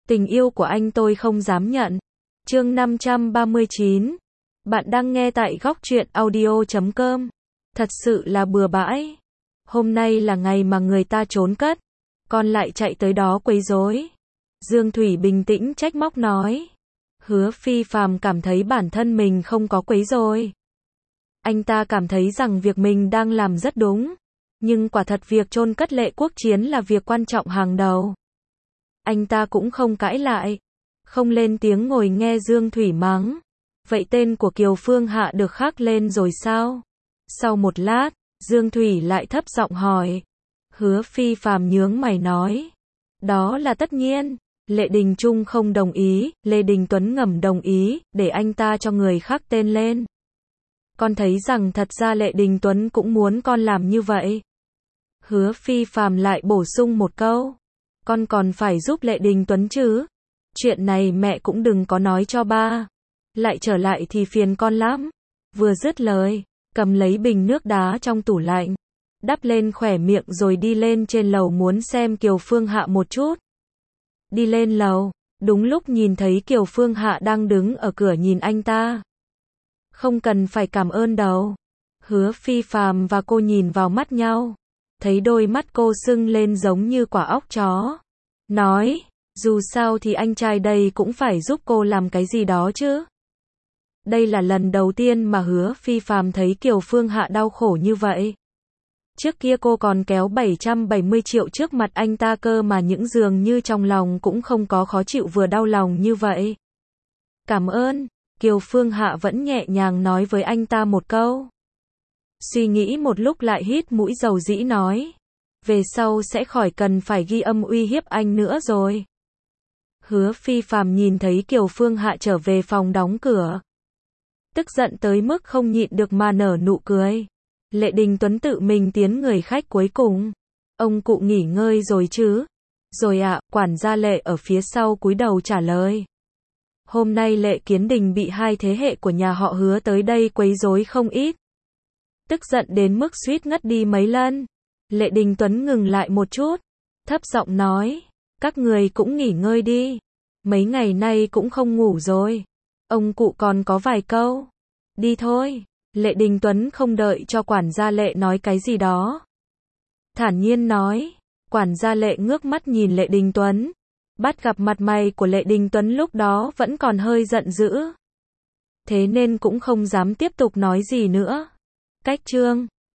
Tình yêu của anh tôi không dám nhận. Chương 539. Bạn đang nghe tại góc truyện audio.com. Thật sự là bừa bãi. Hôm nay là ngày mà người ta trốn cất, con lại chạy tới đó quấy rối. Dương Thủy bình tĩnh trách móc nói. Hứa Phi Phàm cảm thấy bản thân mình không có quấy rối. Anh ta cảm thấy rằng việc mình đang làm rất đúng. Nhưng quả thật việc chôn cất Lệ Quốc Chiến là việc quan trọng hàng đầu. Anh ta cũng không cãi lại, không lên tiếng ngồi nghe Dương Thủy mắng. Vậy tên của Kiều Phương Hạ được khắc lên rồi sao? Sau một lát, Dương Thủy lại thấp giọng hỏi. Hứa Phi Phàm nhướng mày nói. Đó là tất nhiên. Lệ Đình Trung không đồng ý, Lê Đình Tuấn ngầm đồng ý, để anh ta cho người khắc tên lên. Con thấy rằng thật ra Lệ Đình Tuấn cũng muốn con làm như vậy. Hứa Phi Phàm lại bổ sung một câu. Con còn phải giúp Lệ Đình Tuấn chứ. Chuyện này mẹ cũng đừng có nói cho ba. Lại trở lại thì phiền con lắm. Vừa dứt lời, cầm lấy bình nước đá trong tủ lạnh, đắp lên khỏe miệng rồi đi lên trên lầu muốn xem Kiều Phương Hạ một chút. Đi lên lầu, đúng lúc nhìn thấy Kiều Phương Hạ đang đứng ở cửa nhìn anh ta. Không cần phải cảm ơn đâu. Hứa Phi Phàm và cô nhìn vào mắt nhau. Thấy đôi mắt cô sưng lên giống như quả óc chó. Nói, dù sao thì anh trai đây cũng phải giúp cô làm cái gì đó chứ. Đây là lần đầu tiên mà Hứa Phi Phàm thấy Kiều Phương Hạ đau khổ như vậy. Trước kia cô còn kéo 770 triệu trước mặt anh ta cơ mà những dường như trong lòng cũng không có khó chịu vừa đau lòng như vậy. Cảm ơn, Kiều Phương Hạ vẫn nhẹ nhàng nói với anh ta một câu. Suy nghĩ một lúc lại hít mũi dầu dĩ nói. Về sau sẽ khỏi cần phải ghi âm uy hiếp anh nữa rồi. Hứa Phi Phàm nhìn thấy Kiều Phương Hạ trở về phòng đóng cửa. Tức giận tới mức không nhịn được mà nở nụ cười. Lệ Đình Tuấn tự mình tiến người khách cuối cùng. Ông cụ nghỉ ngơi rồi chứ? Rồi ạ, quản gia Lệ ở phía sau cúi đầu trả lời. Hôm nay Lệ Kiến Đình bị hai thế hệ của nhà họ Hứa tới đây quấy rối không ít. Tức giận đến mức suýt ngất đi mấy lần. Lệ Đình Tuấn ngừng lại một chút, thấp giọng nói, các người cũng nghỉ ngơi đi. Mấy ngày nay cũng không ngủ rồi. Ông cụ còn có vài câu. Đi thôi. Lệ Đình Tuấn không đợi cho quản gia Lệ nói cái gì đó. Thản nhiên nói, quản gia Lệ ngước mắt nhìn Lệ Đình Tuấn. Bắt gặp mặt mày của Lệ Đình Tuấn lúc đó vẫn còn hơi giận dữ. Thế nên cũng không dám tiếp tục nói gì nữa. Cách chương